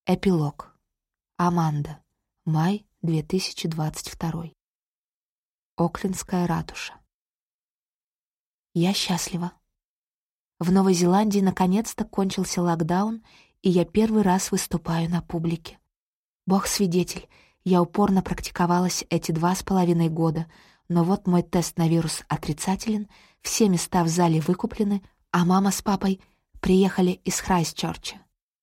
Эпилог. Аманда. Май 2022. Оклендская ратуша. Я счастлива. В Новой Зеландии наконец-то кончился локдаун, и я первый раз выступаю на публике. Бог свидетель, я упорно практиковалась эти 2,5 года, но вот мой тест на вирус отрицателен, все места в зале выкуплены, а мама с папой приехали из Храйстчерча.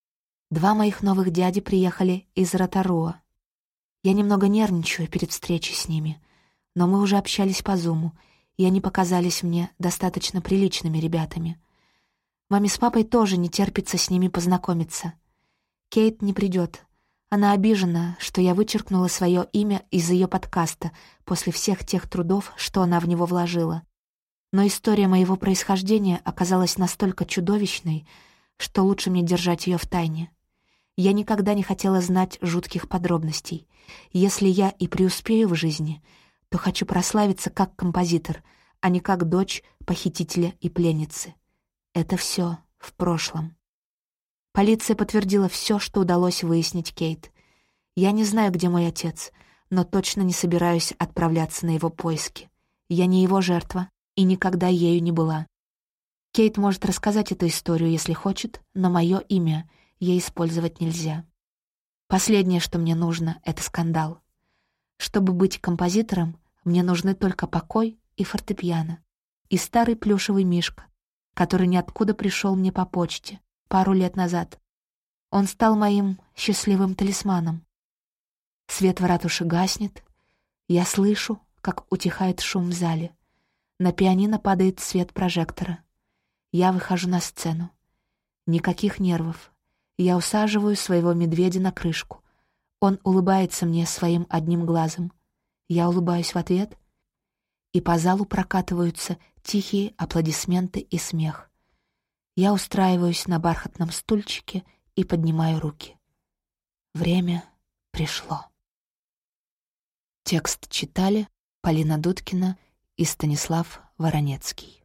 2 моих новых дяди приехали из Ротаруа. Я немного нервничаю перед встречей с ними, но мы уже общались по Зуму, и они показались мне достаточно приличными ребятами. Маме с папой тоже не терпится с ними познакомиться. Кейт не придет. Она обижена, что я вычеркнула свое имя из ее подкаста после всех тех трудов, что она в него вложила. Но история моего происхождения оказалась настолько чудовищной, что лучше мне держать ее в тайне. Я никогда не хотела знать жутких подробностей. Если я и преуспею в жизни, то хочу прославиться как композитор, а не как дочь похитителя и пленницы. Это все в прошлом. Полиция подтвердила все, что удалось выяснить Кейт. Я не знаю, где мой отец, но точно не собираюсь отправляться на его поиски. Я не его жертва и никогда ею не была. Кейт может рассказать эту историю, если хочет, но мое имя ей использовать нельзя. Последнее, что мне нужно, — это скандал. Чтобы быть композитором, мне нужны только покой и фортепиано, и старый плюшевый мишка, который ниоткуда пришел мне по почте пару лет назад. Он стал моим счастливым талисманом. Свет в ратуше гаснет. Я слышу, как утихает шум в зале. На пианино падает свет прожектора. Я выхожу на сцену. Никаких нервов. Я усаживаю своего медведя на крышку. Он улыбается мне своим одним глазом. Я улыбаюсь в ответ, и по залу прокатываются тихие аплодисменты и смех. Я устраиваюсь на бархатном стульчике и поднимаю руки. Время пришло. Текст читали Полина Дудкина и Станислав Воронецкий.